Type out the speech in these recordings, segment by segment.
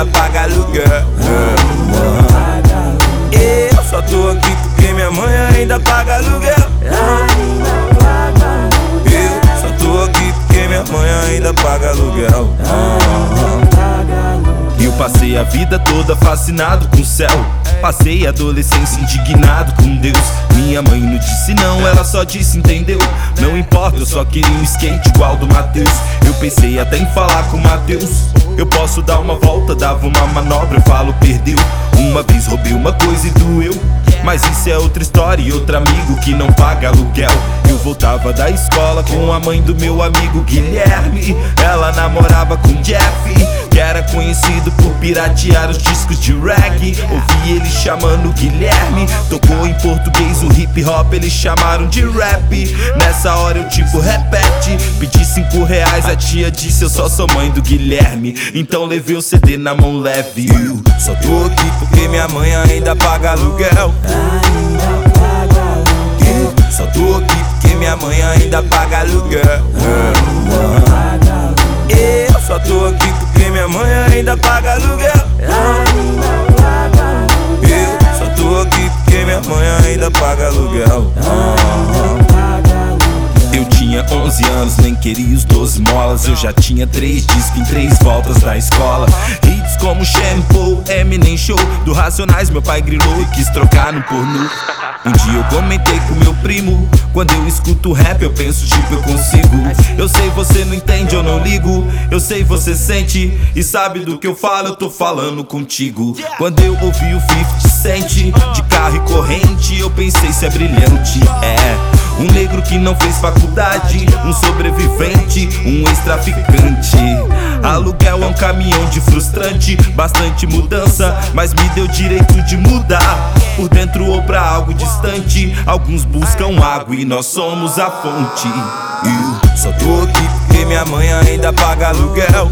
ainda paga aluguel. Eu só tô aqui porque minha mãe ainda paga aluguel. Eu só tô aqui porque minha mãe ainda paga aluguel. Eu passei a vida toda fascinado com o céu. Passei a adolescência indignado com Deus. Minha mãe não disse não, ela só disse entendeu. Não importa, eu só queria um skate igual do Matheus. Eu pensei até em falar com o Matheus. Eu posso dar uma volta, dava uma manobra, eu falo perdeu. Uma vez roubei uma coisa e doeu, mas isso é outra história e outro amigo que não paga aluguel. Eu voltava da escola com a mãe do meu amigo Guilherme. Ela namorava com Jeff, que era conhecido por piratear os discos de reggae. Ouvi ele chamando Guilherme, tocou em português o hip hop, eles chamaram de rap. Nessa hora eu tipo repete, pedi R$5, a tia disse eu só sou mãe do Guilherme. Então levei o CD na mão leve. Eu só tô aqui porque minha mãe ainda paga aluguel. Eu só tô aqui porque minha mãe ainda paga aluguel. Eu só tô aqui porque minha mãe ainda paga aluguel. Eu só tô aqui porque minha mãe ainda paga aluguel. Eu tinha 11 anos, nem queria os 12 molas. Eu já tinha 3 discos em 3 voltas da escola. Hits como Shampoo, Eminem Show do Racionais, meu pai grilou e quis trocar no pornô. Um dia eu comentei com meu primo, quando eu escuto rap eu penso tipo eu consigo. Eu sei você não entende, eu não ligo. Eu sei você sente e sabe do que eu falo, eu tô falando contigo. Quando eu ouvi o 50 Cent de carro e corrente, eu pensei se é brilhante. Um negro que não fez faculdade, um sobrevivente, um ex-traficante. Aluguel é um caminhão de frustrante, bastante mudança, mas me deu direito de mudar. Por dentro ou pra algo distante, alguns buscam água e nós somos a fonte. Eu só tô aqui porque minha mãe ainda paga aluguel.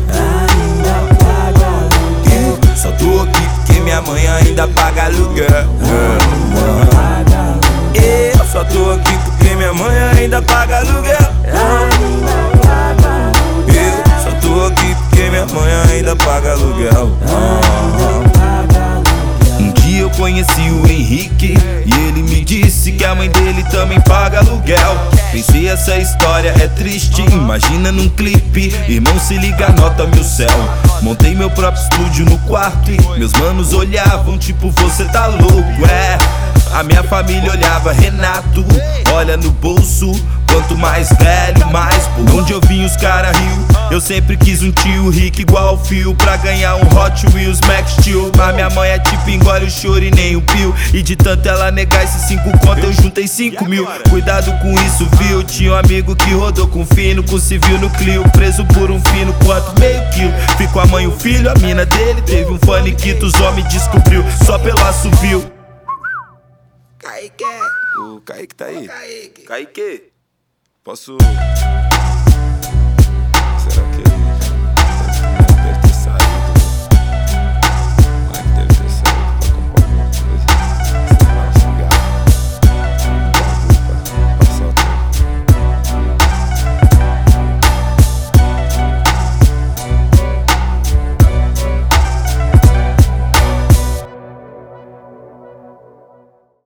Eu só tô aqui porque minha mãe ainda paga aluguel. Eu só tô aqui porque minha mãe ainda paga aluguel. Eu só tô aqui porque minha mãe ainda paga aluguel. Um dia eu conheci o Henrique e ele me disse que a mãe dele também paga aluguel. Pensei, essa história é triste, imagina num clipe. Irmão, se liga, anota meu céu. Montei meu próprio estúdio no quarto e meus manos olhavam tipo você tá louco, A minha família olhava, Renato, olha no bolso. Quanto mais velho, mais por onde eu vim os cara riu. Eu sempre quis um tio rico igual ao Fio, pra ganhar um Hot Wheels Max Steel. Mas minha mãe é tipo engole o choro e nem o pio. E de tanto ela negar esses 5 conto eu juntei 5 mil. Cuidado com isso, viu? Tinha um amigo que rodou com fino, com civil no Clio, preso por um fino quanto meio quilo. Ficou a mãe e o filho, a mina dele teve um faniquito, os homens descobriu só pelo assovio. Kaique. O Kaique tá aí. Kaique. Kaique, posso...